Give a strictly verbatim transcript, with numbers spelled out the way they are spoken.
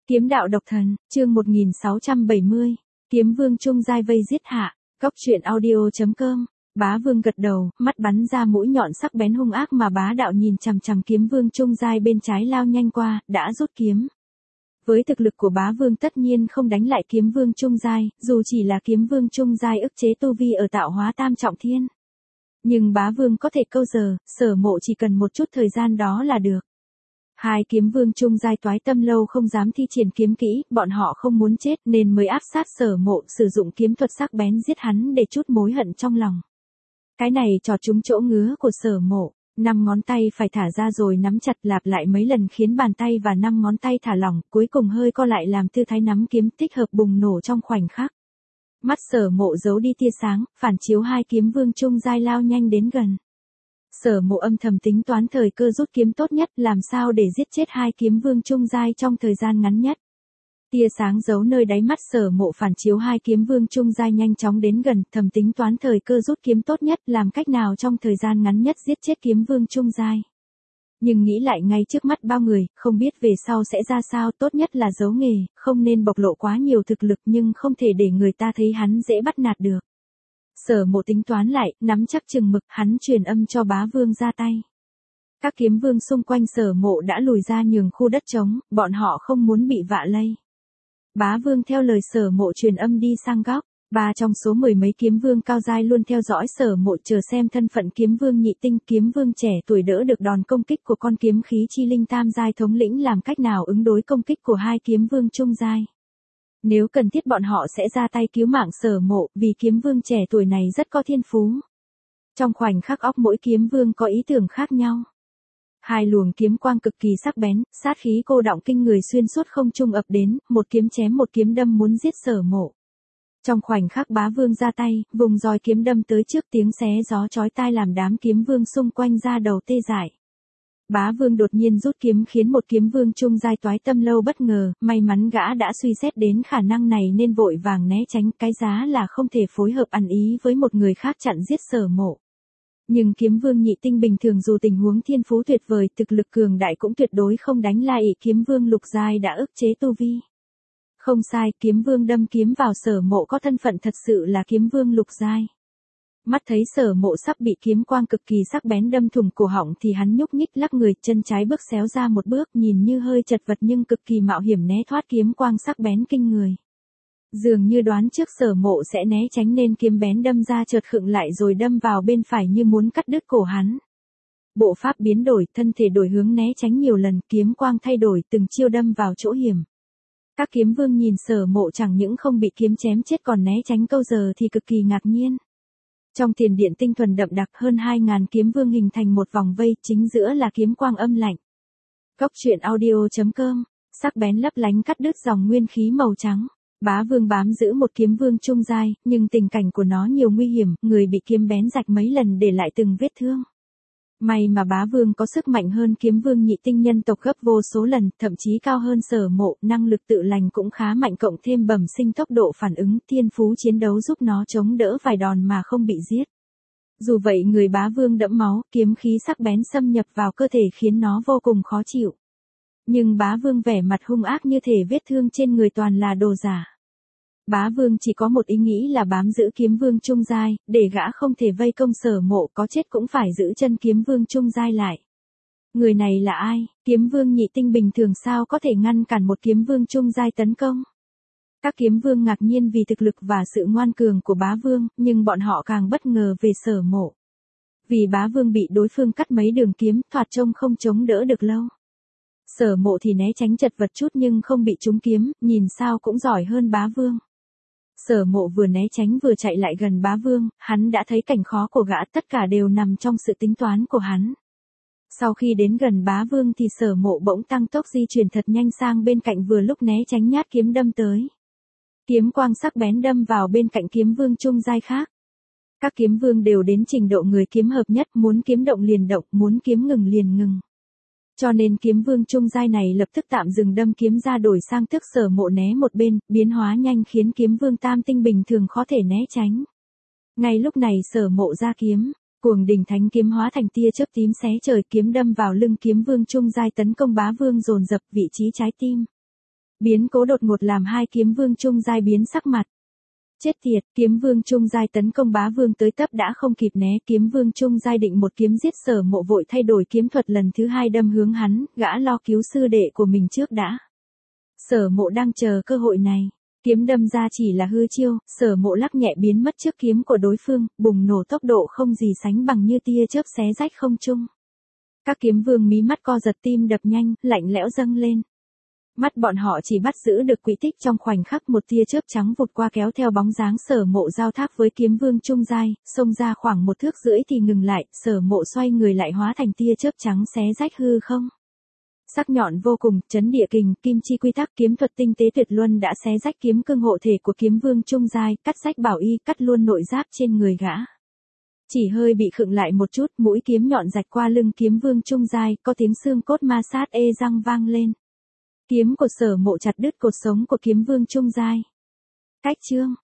Kiếm đạo độc thần, chương một nghìn sáu trăm bảy mươi, Kiếm Vương Trung giai vây giết hạ, Cốc truyện audio chấm com. Bá Vương gật đầu, mắt bắn ra mũi nhọn sắc bén hung ác mà bá đạo nhìn chằm chằm Kiếm Vương Trung giai bên trái lao nhanh qua, đã rút kiếm. Với thực lực của Bá Vương tất nhiên không đánh lại Kiếm Vương Trung giai, dù chỉ là Kiếm Vương Trung giai ức chế tu vi ở tạo hóa tam trọng thiên. Nhưng Bá Vương có thể câu giờ, Sở Mộ chỉ cần một chút thời gian đó là được. Hai kiếm vương trung giai toái tâm lâu không dám thi triển kiếm kỹ, bọn họ không muốn chết nên mới áp sát Sở Mộ, sử dụng kiếm thuật sắc bén giết hắn để trút mối hận trong lòng. Cái này chọt trúng chỗ ngứa của Sở Mộ, năm ngón tay phải thả ra rồi nắm chặt lặp lại mấy lần khiến bàn tay và năm ngón tay thả lỏng, cuối cùng hơi co lại làm tư thái nắm kiếm thích hợp bùng nổ trong khoảnh khắc. Mắt Sở Mộ giấu đi tia sáng, phản chiếu hai kiếm vương trung giai lao nhanh đến gần. Sở Mộ âm thầm tính toán thời cơ rút kiếm tốt nhất, làm sao để giết chết hai kiếm vương trung giai trong thời gian ngắn nhất. Tia sáng giấu nơi đáy mắt Sở Mộ phản chiếu hai kiếm vương trung giai nhanh chóng đến gần, thầm tính toán thời cơ rút kiếm tốt nhất, làm cách nào trong thời gian ngắn nhất giết chết kiếm vương trung giai. Nhưng nghĩ lại ngay trước mắt bao người, không biết về sau sẽ ra sao, tốt nhất là giấu nghề, không nên bộc lộ quá nhiều thực lực nhưng không thể để người ta thấy hắn dễ bắt nạt được. Sở Mộ tính toán lại, nắm chắc chừng mực, hắn truyền âm cho Bá Vương ra tay. Các kiếm vương xung quanh Sở Mộ đã lùi ra nhường khu đất trống, bọn họ không muốn bị vạ lây. Bá Vương theo lời Sở Mộ truyền âm đi sang góc, ba trong số mười mấy kiếm vương cao giai luôn theo dõi Sở Mộ chờ xem thân phận kiếm vương nhị tinh, kiếm vương trẻ tuổi đỡ được đòn công kích của con kiếm khí chi linh tam giai thống lĩnh làm cách nào ứng đối công kích của hai kiếm vương trung giai. Nếu cần thiết bọn họ sẽ ra tay cứu mạng Sở Mộ, vì kiếm vương trẻ tuổi này rất có thiên phú. Trong khoảnh khắc óc mỗi kiếm vương có ý tưởng khác nhau. Hai luồng kiếm quang cực kỳ sắc bén, sát khí cô đọng kinh người xuyên suốt không trung ập đến, một kiếm chém một kiếm đâm muốn giết Sở Mộ. Trong khoảnh khắc Bá Vương ra tay, vùng roi kiếm đâm tới trước, tiếng xé gió chói tai làm đám kiếm vương xung quanh ra đầu tê dại. Bá Vương đột nhiên rút kiếm khiến một kiếm vương trung giai toái tâm lâu bất ngờ, may mắn gã đã suy xét đến khả năng này nên vội vàng né tránh, cái giá là không thể phối hợp ăn ý với một người khác chặn giết Sở Mộ. Nhưng kiếm vương nhị tinh bình thường dù tình huống thiên phú tuyệt vời, thực lực cường đại cũng tuyệt đối không đánh lại kiếm vương lục giai đã ức chế tu vi. Không sai, kiếm vương đâm kiếm vào Sở Mộ có thân phận thật sự là kiếm vương lục giai. Mắt thấy Sở Mộ sắp bị kiếm quang cực kỳ sắc bén đâm thủng cổ họng thì hắn nhúc nhích lắc người, chân trái bước xéo ra một bước, nhìn như hơi chật vật nhưng cực kỳ mạo hiểm né thoát kiếm quang sắc bén kinh người. Dường như đoán trước Sở Mộ sẽ né tránh nên kiếm bén đâm ra chợt khựng lại rồi đâm vào bên phải như muốn cắt đứt cổ hắn. Bộ pháp biến đổi, thân thể đổi hướng né tránh nhiều lần, kiếm quang thay đổi, từng chiêu đâm vào chỗ hiểm. Các kiếm vương nhìn Sở Mộ chẳng những không bị kiếm chém chết còn né tránh câu giờ thì cực kỳ ngạc nhiên. Trong tiền điện tinh thuần đậm đặc, hơn hai ngàn kiếm vương hình thành một vòng vây, chính giữa là kiếm quang âm lạnh. Cốc truyện audio chấm com, sắc bén lấp lánh cắt đứt dòng nguyên khí màu trắng. Bá Vương bám giữ một kiếm vương trung giai, nhưng tình cảnh của nó nhiều nguy hiểm, người bị kiếm bén rạch mấy lần để lại từng vết thương. May mà Bá Vương có sức mạnh hơn kiếm vương nhị tinh nhân tộc gấp vô số lần, thậm chí cao hơn Sở Mộ, năng lực tự lành cũng khá mạnh cộng thêm bẩm sinh tốc độ phản ứng, thiên phú chiến đấu giúp nó chống đỡ vài đòn mà không bị giết. Dù vậy người Bá Vương đẫm máu, kiếm khí sắc bén xâm nhập vào cơ thể khiến nó vô cùng khó chịu. Nhưng Bá Vương vẻ mặt hung ác như thể vết thương trên người toàn là đồ giả. Bá Vương chỉ có một ý nghĩ là bám giữ kiếm vương trung giai, để gã không thể vây công Sở Mộ, có chết cũng phải giữ chân kiếm vương trung giai lại. Người này là ai? Kiếm vương nhị tinh bình thường sao có thể ngăn cản một kiếm vương trung giai tấn công? Các kiếm vương ngạc nhiên vì thực lực và sự ngoan cường của Bá Vương, nhưng bọn họ càng bất ngờ về Sở Mộ. Vì Bá Vương bị đối phương cắt mấy đường kiếm, thoạt trông không chống đỡ được lâu. Sở Mộ thì né tránh chật vật chút nhưng không bị trúng kiếm, nhìn sao cũng giỏi hơn Bá Vương. Sở Mộ vừa né tránh vừa chạy lại gần Bá Vương, hắn đã thấy cảnh khó của gã, tất cả đều nằm trong sự tính toán của hắn. Sau khi đến gần Bá Vương thì Sở Mộ bỗng tăng tốc di chuyển thật nhanh sang bên cạnh vừa lúc né tránh nhát kiếm đâm tới. Kiếm quang sắc bén đâm vào bên cạnh kiếm vương trung giai khác. Các kiếm vương đều đến trình độ người kiếm hợp nhất, muốn kiếm động liền động, muốn kiếm ngừng liền ngừng. Cho nên kiếm vương trung giai này lập tức tạm dừng đâm kiếm ra đổi sang thức Sở Mộ né một bên, biến hóa nhanh khiến kiếm vương tam tinh bình thường khó thể né tránh. Ngay lúc này Sở Mộ ra kiếm, cuồng đỉnh thánh kiếm hóa thành tia chớp tím xé trời, kiếm đâm vào lưng kiếm vương trung giai tấn công Bá Vương dồn dập vị trí trái tim. Biến cố đột ngột làm hai kiếm vương trung giai biến sắc mặt. Chết tiệt, kiếm vương trung giai tấn công bá vương tới tấp đã không kịp né, kiếm vương trung giai định một kiếm giết Sở Mộ vội thay đổi kiếm thuật lần thứ hai đâm hướng hắn, gã lo cứu sư đệ của mình trước đã. Sở Mộ đang chờ cơ hội này, kiếm đâm ra chỉ là hư chiêu, Sở Mộ lắc nhẹ biến mất trước kiếm của đối phương, bùng nổ tốc độ không gì sánh bằng như tia chớp xé rách không trung. Các kiếm vương mí mắt co giật tim đập nhanh, lạnh lẽo dâng lên. Mắt bọn họ chỉ bắt giữ được quỹ tích trong khoảnh khắc một tia chớp trắng vụt qua kéo theo bóng dáng Sở Mộ giao tháp với kiếm vương trung giai, xông ra khoảng một thước rưỡi thì ngừng lại, Sở Mộ xoay người lại hóa thành tia chớp trắng xé rách hư không. Sắc nhọn vô cùng, chấn địa kình, kim chi quy tắc kiếm thuật tinh tế tuyệt luân đã xé rách kiếm cương hộ thể của kiếm vương trung giai, cắt rách bảo y, cắt luôn nội giáp trên người gã. Chỉ hơi bị khựng lại một chút, mũi kiếm nhọn rạch qua lưng kiếm vương trung giai, có tiếng xương cốt ma sát ê răng vang lên. Kiếm của Sở Mộ chặt đứt cột sống của kiếm vương trung giai. Cách chương